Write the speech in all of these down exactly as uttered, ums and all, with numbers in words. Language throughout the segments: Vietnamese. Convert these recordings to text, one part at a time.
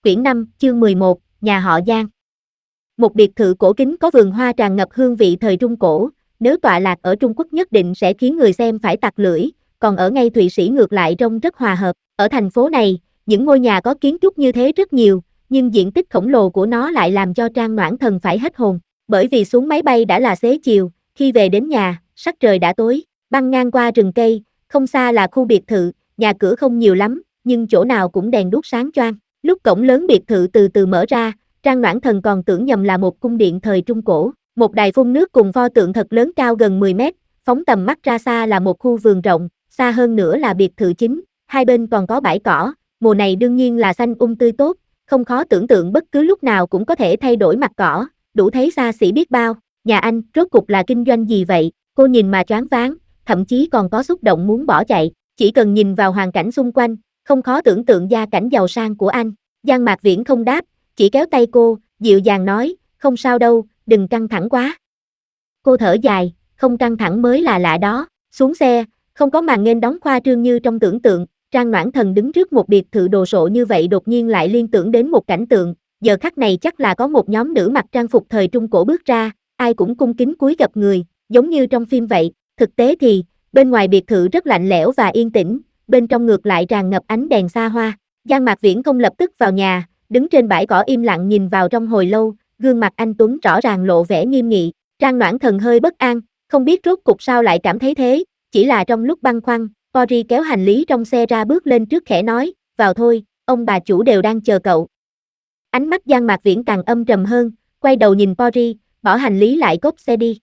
Quyển năm, chương mười một, nhà họ Giang. Một biệt thự cổ kính có vườn hoa tràn ngập hương vị thời Trung Cổ, nếu tọa lạc ở Trung Quốc nhất định sẽ khiến người xem phải tặc lưỡi, còn ở ngay Thụy Sĩ ngược lại trông rất hòa hợp. Ở thành phố này, những ngôi nhà có kiến trúc như thế rất nhiều, nhưng diện tích khổng lồ của nó lại làm cho Trang Noãn Thần phải hết hồn. Bởi vì xuống máy bay đã là xế chiều, khi về đến nhà, sắc trời đã tối, băng ngang qua rừng cây, không xa là khu biệt thự, nhà cửa không nhiều lắm, nhưng chỗ nào cũng đèn đuốc sáng choang. Lúc cổng lớn biệt thự từ từ mở ra, Trang Noãn Thần còn tưởng nhầm là một cung điện thời Trung Cổ. Một đài phun nước cùng pho tượng thật lớn cao gần mười mét, phóng tầm mắt ra xa là một khu vườn rộng, xa hơn nữa là biệt thự chính, hai bên còn có bãi cỏ, mùa này đương nhiên là xanh um tươi tốt, không khó tưởng tượng bất cứ lúc nào cũng có thể thay đổi mặt cỏ, đủ thấy xa xỉ biết bao. Nhà anh, rốt cục là kinh doanh gì vậy? Cô nhìn mà choáng váng, thậm chí còn có xúc động muốn bỏ chạy, chỉ cần nhìn vào hoàn cảnh xung quanh, không khó tưởng tượng gia cảnh giàu sang của anh. Giang Mạc Viễn không đáp, chỉ kéo tay cô, dịu dàng nói, không sao đâu, đừng căng thẳng quá. Cô thở dài, không căng thẳng mới là lạ đó. Xuống xe, không có màn nghênh đón khoa trương như trong tưởng tượng, Trang Noãn Thần đứng trước một biệt thự đồ sộ như vậy đột nhiên lại liên tưởng đến một cảnh tượng, giờ khắc này chắc là có một nhóm nữ mặc trang phục thời Trung Cổ bước ra, ai cũng cung kính cúi gập người, giống như trong phim vậy. Thực tế thì, bên ngoài biệt thự rất lạnh lẽo và yên tĩnh, bên trong ngược lại tràn ngập ánh đèn xa hoa. Giang Mạc Viễn không lập tức vào nhà, đứng trên bãi cỏ im lặng nhìn vào trong hồi lâu, gương mặt anh tuấn rõ ràng lộ vẻ nghiêm nghị. Trang Noãn Thần hơi bất an, không biết rốt cục sao lại cảm thấy thế, chỉ là trong lúc băn khoăn, Pori kéo hành lý trong xe ra bước lên trước khẽ nói, vào thôi, ông bà chủ đều đang chờ cậu. Ánh mắt Giang Mạc Viễn càng âm trầm hơn, quay đầu nhìn Pori, bỏ hành lý lại cốp xe đi.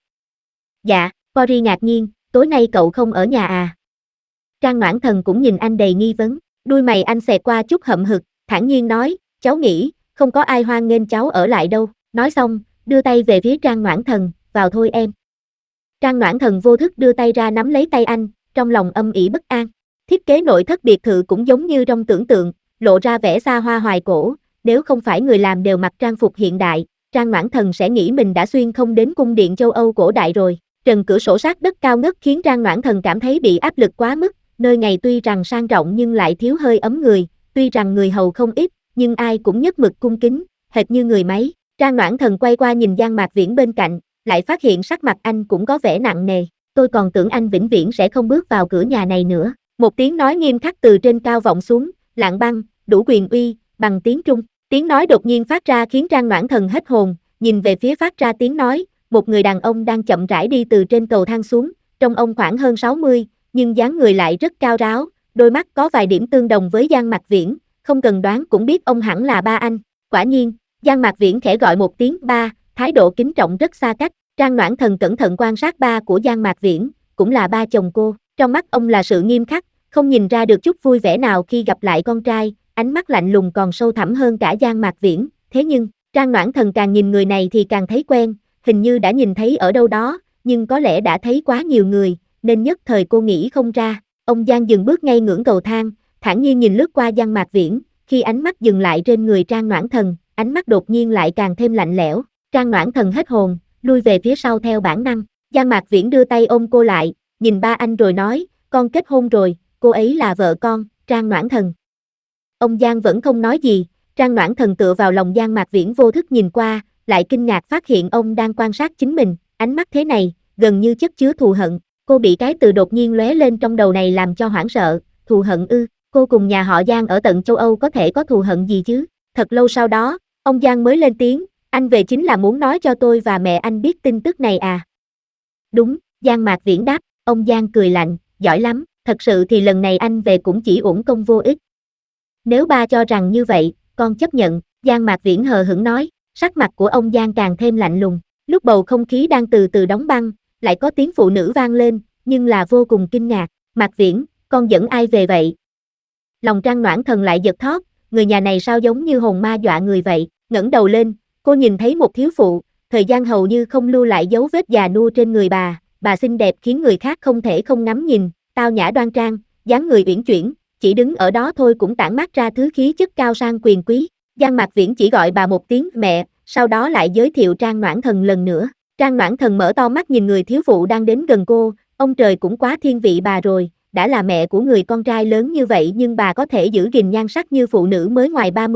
Dạ, Pori ngạc nhiên, tối nay cậu không ở nhà à? Trang Noãn Thần cũng nhìn anh đầy nghi vấn, đuôi mày anh xẹt qua chút hậm hực, thản nhiên nói, cháu nghĩ, không có ai hoan nghênh cháu ở lại đâu. Nói xong, đưa tay về phía Trang Noãn Thần, vào thôi em. Trang Noãn Thần vô thức đưa tay ra nắm lấy tay anh, trong lòng âm ỉ bất an. Thiết kế nội thất biệt thự cũng giống như trong tưởng tượng, lộ ra vẻ xa hoa hoài cổ, nếu không phải người làm đều mặc trang phục hiện đại, Trang Noãn Thần sẽ nghĩ mình đã xuyên không đến cung điện châu Âu cổ đại rồi. Trần cửa sổ sát đất cao ngất khiến Trang Noãn Thần cảm thấy bị áp lực quá mức, nơi này tuy rằng sang trọng nhưng lại thiếu hơi ấm người, tuy rằng người hầu không ít, nhưng ai cũng nhất mực cung kính, hệt như người máy. Trang Noãn Thần quay qua nhìn Giang Mạc Viễn bên cạnh, lại phát hiện sắc mặt anh cũng có vẻ nặng nề. Tôi còn tưởng anh vĩnh viễn sẽ không bước vào cửa nhà này nữa. Một tiếng nói nghiêm khắc từ trên cao vọng xuống, lạng băng, đủ quyền uy, bằng tiếng Trung. Tiếng nói đột nhiên phát ra khiến Trang Noãn Thần hết hồn, nhìn về phía phát ra tiếng nói, một người đàn ông đang chậm rãi đi từ trên cầu thang xuống, trông ông khoảng hơn sáu mươi, nhưng dáng người lại rất cao ráo, đôi mắt có vài điểm tương đồng với Giang Mạc Viễn, không cần đoán cũng biết ông hẳn là ba anh. Quả nhiên, Giang Mạc Viễn khẽ gọi một tiếng ba, thái độ kính trọng rất xa cách. Trang Noãn Thần cẩn thận quan sát ba của Giang Mạc Viễn, cũng là ba chồng cô, trong mắt ông là sự nghiêm khắc, không nhìn ra được chút vui vẻ nào khi gặp lại con trai, ánh mắt lạnh lùng còn sâu thẳm hơn cả Giang Mạc Viễn. Thế nhưng, Trang Noãn Thần càng nhìn người này thì càng thấy quen, hình như đã nhìn thấy ở đâu đó, nhưng có lẽ đã thấy quá nhiều người, nên nhất thời cô nghĩ không ra. Ông Giang dừng bước ngay ngưỡng cầu thang, thản nhiên nhìn lướt qua Giang Mạc Viễn, khi ánh mắt dừng lại trên người Trang Noãn Thần, ánh mắt đột nhiên lại càng thêm lạnh lẽo. Trang Noãn Thần hết hồn, lui về phía sau theo bản năng. Giang Mạc Viễn đưa tay ôm cô lại, nhìn ba anh rồi nói, con kết hôn rồi, cô ấy là vợ con, Trang Noãn Thần. Ông Giang vẫn không nói gì, Trang Noãn Thần tựa vào lòng Giang Mạc Viễn vô thức nhìn qua, lại kinh ngạc phát hiện ông đang quan sát chính mình, ánh mắt thế này, gần như chất chứa thù hận. Cô bị cái từ đột nhiên lóe lên trong đầu này làm cho hoảng sợ, thù hận ư, cô cùng nhà họ Giang ở tận châu Âu có thể có thù hận gì chứ? Thật lâu sau đó, ông Giang mới lên tiếng, anh về chính là muốn nói cho tôi và mẹ anh biết tin tức này à? Đúng, Giang Mạc Viễn đáp, ông Giang cười lạnh, giỏi lắm, thật sự thì lần này anh về cũng chỉ uổng công vô ích. Nếu ba cho rằng như vậy, con chấp nhận, Giang Mạc Viễn hờ hững nói, sắc mặt của ông Giang càng thêm lạnh lùng. Lúc bầu không khí đang từ từ đóng băng, lại có tiếng phụ nữ vang lên, nhưng là vô cùng kinh ngạc. Mạc Viễn, con dẫn ai về vậy? Lòng Trang Noãn Thần lại giật thót, người nhà này sao giống như hồn ma dọa người vậy? Ngẩng đầu lên, cô nhìn thấy một thiếu phụ, thời gian hầu như không lưu lại dấu vết già nua trên người bà, bà xinh đẹp khiến người khác không thể không ngắm nhìn, tao nhã đoan trang, dáng người uyển chuyển, chỉ đứng ở đó thôi cũng tản mát ra thứ khí chất cao sang quyền quý. Giang Mạc Viễn chỉ gọi bà một tiếng mẹ, sau đó lại giới thiệu Trang Noãn Thần lần nữa. Trang Noãn Thần mở to mắt nhìn người thiếu phụ đang đến gần cô, ông trời cũng quá thiên vị bà rồi, đã là mẹ của người con trai lớn như vậy nhưng bà có thể giữ gìn nhan sắc như phụ nữ mới ngoài ba mươi.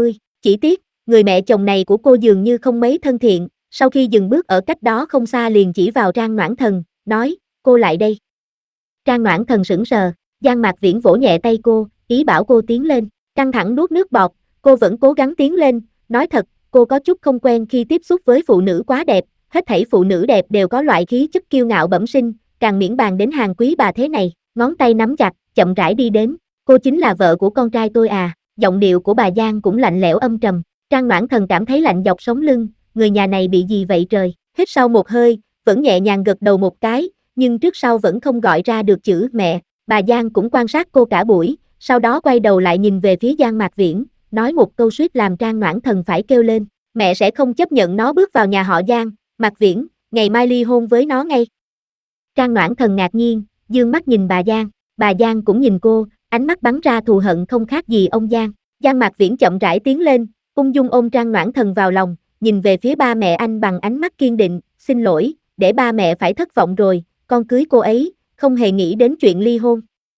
Chỉ tiếc, người mẹ chồng này của cô dường như không mấy thân thiện, sau khi dừng bước ở cách đó không xa liền chỉ vào Trang Noãn Thần, nói, cô lại đây. Trang Noãn Thần sững sờ, Giang Mạc Viễn vỗ nhẹ tay cô, ý bảo cô tiến lên, căng thẳng nuốt nước bọt, cô vẫn cố gắng tiến lên, nói thật, cô có chút không quen khi tiếp xúc với phụ nữ quá đẹp, hết thảy phụ nữ đẹp đều có loại khí chất kiêu ngạo bẩm sinh, càng miễn bàn đến hàng quý bà thế này, ngón tay nắm chặt, chậm rãi đi đến, cô chính là vợ của con trai tôi à, giọng điệu của bà Giang cũng lạnh lẽo âm trầm, Trang Noãn Thần cảm thấy lạnh dọc sống lưng, người nhà này bị gì vậy trời, hít sâu một hơi, vẫn nhẹ nhàng gật đầu một cái, nhưng trước sau vẫn không gọi ra được chữ mẹ, bà Giang cũng quan sát cô cả buổi, sau đó quay đầu lại nhìn về phía Giang Mạc Viễn, nói một câu suýt làm Trang Noãn Thần phải kêu lên, mẹ sẽ không chấp nhận nó bước vào nhà họ Giang, Mạc Viễn, ngày mai ly hôn với nó ngay. Trang Noãn Thần ngạc nhiên, dương mắt nhìn bà Giang, bà Giang cũng nhìn cô, ánh mắt bắn ra thù hận không khác gì ông Giang, Giang Mạc Viễn chậm rãi tiến lên, ung dung ôm Trang Noãn Thần vào lòng, nhìn về phía ba mẹ anh bằng ánh mắt kiên định, xin lỗi, để ba mẹ phải thất vọng rồi, con cưới cô ấy, không hề nghĩ đến chuyện ly hôn.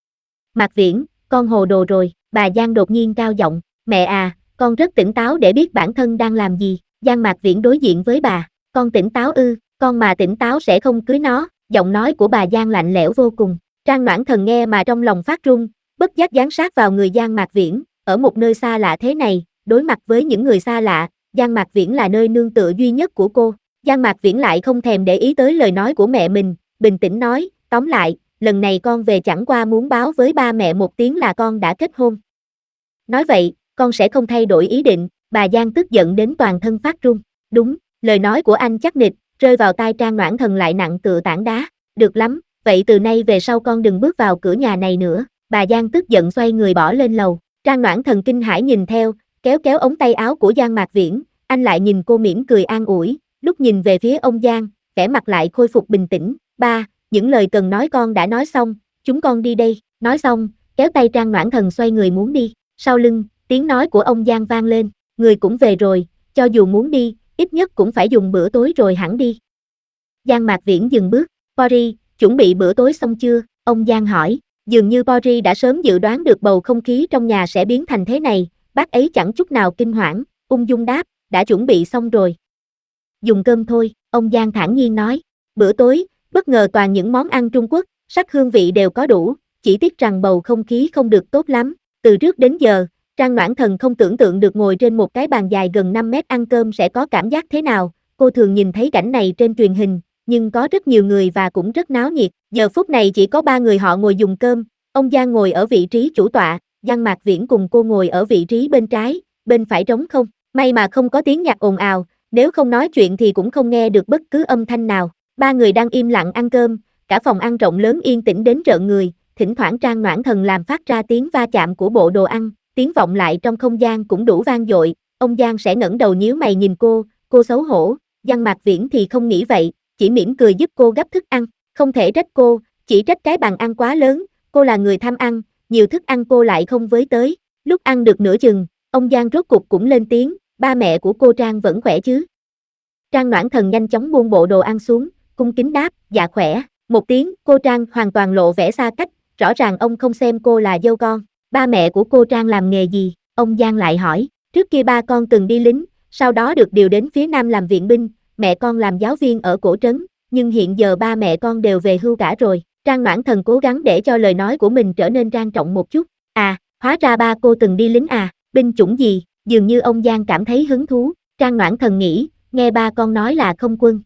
Mạc Viễn, con hồ đồ rồi, bà Giang đột nhiên cao giọng, mẹ à, con rất tỉnh táo để biết bản thân đang làm gì, Giang Mạc Viễn đối diện với bà, con tỉnh táo ư, con mà tỉnh táo sẽ không cưới nó, giọng nói của bà Giang lạnh lẽo vô cùng, Trang Noãn Thần nghe mà trong lòng phát run, bất giác dán sát vào người Giang Mạc Viễn, ở một nơi xa lạ thế này, đối mặt với những người xa lạ, Giang Mạc Viễn là nơi nương tựa duy nhất của cô, Giang Mạc Viễn lại không thèm để ý tới lời nói của mẹ mình, bình tĩnh nói, tóm lại, lần này con về chẳng qua muốn báo với ba mẹ một tiếng là con đã kết hôn. Nói vậy, con sẽ không thay đổi ý định, bà Giang tức giận đến toàn thân phát run, đúng, lời nói của anh chắc nịch, rơi vào tai Trang Noãn Thần lại nặng tựa tảng đá, được lắm, vậy từ nay về sau con đừng bước vào cửa nhà này nữa, bà Giang tức giận xoay người bỏ lên lầu, Trang Noãn Thần kinh hãi nhìn theo, kéo kéo ống tay áo của Giang Mạc Viễn, anh lại nhìn cô mỉm cười an ủi, lúc nhìn về phía ông Giang, vẻ mặt lại khôi phục bình tĩnh, ba, những lời cần nói con đã nói xong, chúng con đi đây, nói xong, kéo tay Trang Noãn Thần xoay người muốn đi, sau lưng, tiếng nói của ông Giang vang lên, người cũng về rồi, cho dù muốn đi, ít nhất cũng phải dùng bữa tối rồi hẳn đi. Giang Mạc Viễn dừng bước, Pori, chuẩn bị bữa tối xong chưa, ông Giang hỏi, dường như Pori đã sớm dự đoán được bầu không khí trong nhà sẽ biến thành thế này, bác ấy chẳng chút nào kinh hoảng, ung dung đáp, đã chuẩn bị xong rồi. Dùng cơm thôi, ông Giang thản nhiên nói, bữa tối, bất ngờ toàn những món ăn Trung Quốc, sắc hương vị đều có đủ, chỉ tiếc rằng bầu không khí không được tốt lắm, từ trước đến giờ, Trang Noãn Thần không tưởng tượng được ngồi trên một cái bàn dài gần năm mét ăn cơm sẽ có cảm giác thế nào, cô thường nhìn thấy cảnh này trên truyền hình, nhưng có rất nhiều người và cũng rất náo nhiệt, giờ phút này chỉ có ba người họ ngồi dùng cơm, ông Giang ngồi ở vị trí chủ tọa, Giang Mạc Viễn cùng cô ngồi ở vị trí bên trái, bên phải trống không, may mà không có tiếng nhạc ồn ào, nếu không nói chuyện thì cũng không nghe được bất cứ âm thanh nào, ba người đang im lặng ăn cơm, cả phòng ăn rộng lớn yên tĩnh đến rợn người, thỉnh thoảng Trang Noãn Thần làm phát ra tiếng va chạm của bộ đồ ăn, tiếng vọng lại trong không gian cũng đủ vang dội, ông Giang sẽ ngẩng đầu nhíu mày nhìn cô, cô xấu hổ, Giang Mạc Viễn thì không nghĩ vậy, chỉ mỉm cười giúp cô gắp thức ăn, không thể trách cô, chỉ trách cái bàn ăn quá lớn, cô là người tham ăn, nhiều thức ăn cô lại không với tới, lúc ăn được nửa chừng, ông Giang rốt cục cũng lên tiếng, ba mẹ của cô Trang vẫn khỏe chứ? Trang Noãn Thần nhanh chóng buông bộ đồ ăn xuống, cung kính đáp, dạ khỏe, một tiếng, cô Trang hoàn toàn lộ vẻ xa cách, rõ ràng ông không xem cô là dâu con, ba mẹ của cô Trang làm nghề gì, ông Giang lại hỏi, trước kia ba con từng đi lính, sau đó được điều đến phía Nam làm viện binh, mẹ con làm giáo viên ở cổ trấn, nhưng hiện giờ ba mẹ con đều về hưu cả rồi, Trang Noãn Thần cố gắng để cho lời nói của mình trở nên trang trọng một chút, à, hóa ra ba cô từng đi lính à, binh chủng gì, dường như ông Giang cảm thấy hứng thú, Trang Noãn Thần nghĩ, nghe ba con nói là không quân.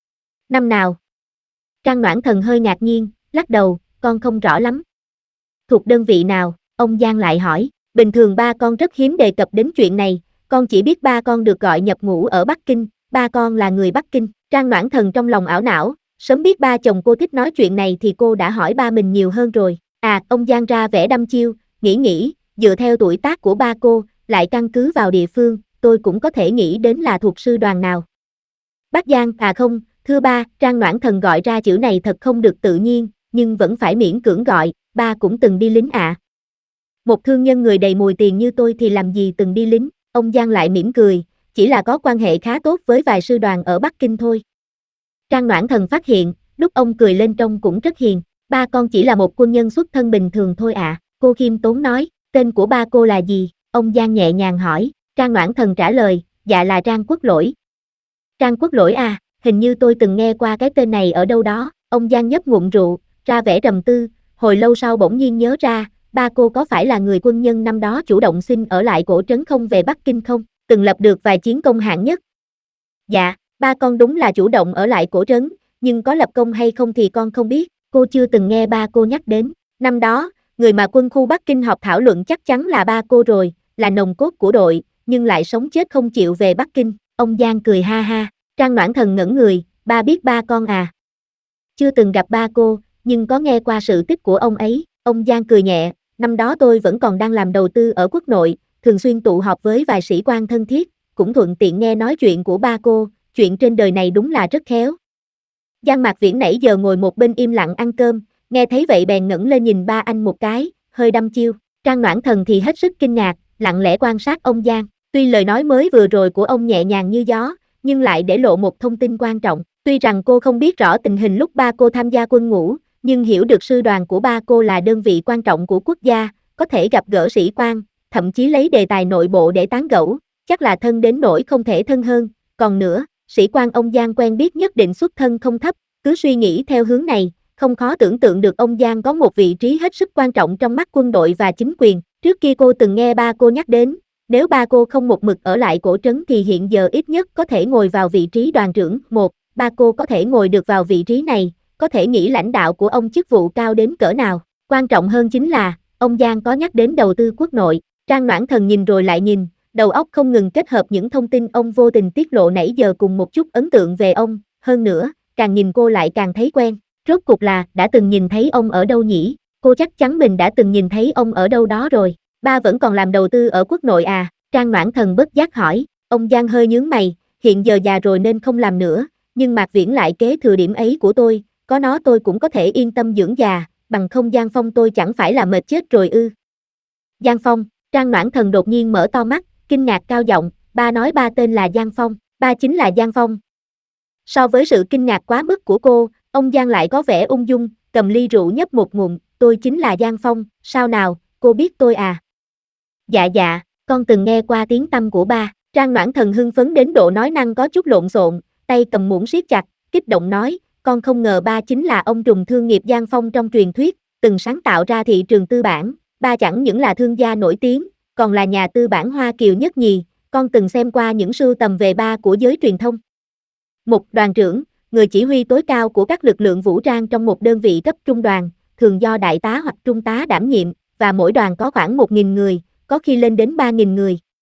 Năm nào? Trang Noãn Thần hơi ngạc nhiên, lắc đầu, con không rõ lắm. Thuộc đơn vị nào? Ông Giang lại hỏi, bình thường ba con rất hiếm đề cập đến chuyện này, con chỉ biết ba con được gọi nhập ngũ ở Bắc Kinh, ba con là người Bắc Kinh, Trang Noãn Thần trong lòng ảo não, sớm biết ba chồng cô thích nói chuyện này thì cô đã hỏi ba mình nhiều hơn rồi, à, ông Giang ra vẻ đăm chiêu, nghĩ nghĩ, dựa theo tuổi tác của ba cô, lại căn cứ vào địa phương, tôi cũng có thể nghĩ đến là thuộc sư đoàn nào. Bắc Giang, à không, thưa ba, Trang Noãn Thần gọi ra chữ này thật không được tự nhiên, nhưng vẫn phải miễn cưỡng gọi, ba cũng từng đi lính ạ. À. Một thương nhân người đầy mùi tiền như tôi thì làm gì từng đi lính, ông Giang lại mỉm cười, chỉ là có quan hệ khá tốt với vài sư đoàn ở Bắc Kinh thôi. Trang Noãn Thần phát hiện, lúc ông cười lên trông cũng rất hiền, ba con chỉ là một quân nhân xuất thân bình thường thôi ạ, à. Cô khiêm tốn nói, tên của ba cô là gì, ông Giang nhẹ nhàng hỏi, Trang Noãn Thần trả lời, dạ là Trang Quốc Lỗi. Trang Quốc Lỗi à, hình như tôi từng nghe qua cái tên này ở đâu đó. Ông Giang nhấp ngụm rượu, ra vẻ trầm tư, hồi lâu sau bỗng nhiên nhớ ra, ba cô có phải là người quân nhân năm đó chủ động xin ở lại cổ trấn không về Bắc Kinh không, từng lập được vài chiến công hạng nhất. Dạ, ba con đúng là chủ động ở lại cổ trấn, nhưng có lập công hay không thì con không biết, cô chưa từng nghe ba cô nhắc đến. Năm đó, người mà quân khu Bắc Kinh họp thảo luận chắc chắn là ba cô rồi, là nòng cốt của đội, nhưng lại sống chết không chịu về Bắc Kinh. Ông Giang cười ha ha, Trang Noãn Thần ngẩn người, ba biết ba con à? Chưa từng gặp ba cô, nhưng có nghe qua sự tích của ông ấy. Ông Giang cười nhẹ, năm đó tôi vẫn còn đang làm đầu tư ở quốc nội, thường xuyên tụ họp với vài sĩ quan thân thiết, cũng thuận tiện nghe nói chuyện của ba cô, chuyện trên đời này đúng là rất khéo. Giang Mạc Viễn nãy giờ ngồi một bên im lặng ăn cơm, nghe thấy vậy bèn ngẩng lên nhìn ba anh một cái, hơi đăm chiêu. Trang Noãn Thần thì hết sức kinh ngạc, lặng lẽ quan sát ông Giang. Tuy lời nói mới vừa rồi của ông nhẹ nhàng như gió, nhưng lại để lộ một thông tin quan trọng. Tuy rằng cô không biết rõ tình hình lúc ba cô tham gia quân ngũ, nhưng hiểu được sư đoàn của ba cô là đơn vị quan trọng của quốc gia, có thể gặp gỡ sĩ quan, thậm chí lấy đề tài nội bộ để tán gẫu, chắc là thân đến nỗi không thể thân hơn. Còn nữa, sĩ quan ông Giang quen biết nhất định xuất thân không thấp, cứ suy nghĩ theo hướng này, không khó tưởng tượng được ông Giang có một vị trí hết sức quan trọng trong mắt quân đội và chính quyền. Trước kia cô từng nghe ba cô nhắc đến, nếu ba cô không một mực ở lại cổ trấn thì hiện giờ ít nhất có thể ngồi vào vị trí đoàn trưởng. Một, ba cô có thể ngồi được vào vị trí này, có thể nghĩ lãnh đạo của ông chức vụ cao đến cỡ nào. Quan trọng hơn chính là, ông Giang có nhắc đến đầu tư quốc nội. Trang Noãn Thần nhìn rồi lại nhìn, đầu óc không ngừng kết hợp những thông tin ông vô tình tiết lộ nãy giờ cùng một chút ấn tượng về ông. Hơn nữa, càng nhìn cô lại càng thấy quen. Rốt cục là, đã từng nhìn thấy ông ở đâu nhỉ? Cô chắc chắn mình đã từng nhìn thấy ông ở đâu đó rồi. Ba vẫn còn làm đầu tư ở quốc nội à? Trang Noãn Thần bất giác hỏi. Ông Giang hơi nhướng mày, hiện giờ già rồi nên không làm nữa, nhưng Mạc Viễn lại kế thừa điểm ấy của tôi, có nó tôi cũng có thể yên tâm dưỡng già, bằng không Giang Phong tôi chẳng phải là mệt chết rồi ư. Giang Phong, Trang Noãn Thần đột nhiên mở to mắt, kinh ngạc cao giọng, ba nói ba tên là Giang Phong, ba chính là Giang Phong. So với sự kinh ngạc quá mức của cô, ông Giang lại có vẻ ung dung, cầm ly rượu nhấp một ngụm, tôi chính là Giang Phong, sao nào, cô biết tôi à? Dạ dạ, con từng nghe qua tiếng tăm của ba. Trang Noãn Thần hưng phấn đến độ nói năng có chút lộn xộn, tay cầm muỗng siết chặt, kích động nói, con không ngờ ba chính là ông trùm thương nghiệp Giang Phong trong truyền thuyết, từng sáng tạo ra thị trường tư bản, ba chẳng những là thương gia nổi tiếng, còn là nhà tư bản Hoa Kiều nhất nhì, con từng xem qua những sưu tầm về ba của giới truyền thông. Một đoàn trưởng, người chỉ huy tối cao của các lực lượng vũ trang trong một đơn vị cấp trung đoàn, thường do đại tá hoặc trung tá đảm nhiệm, và mỗi đoàn có khoảng một nghìn người, có khi lên đến ba nghìn người.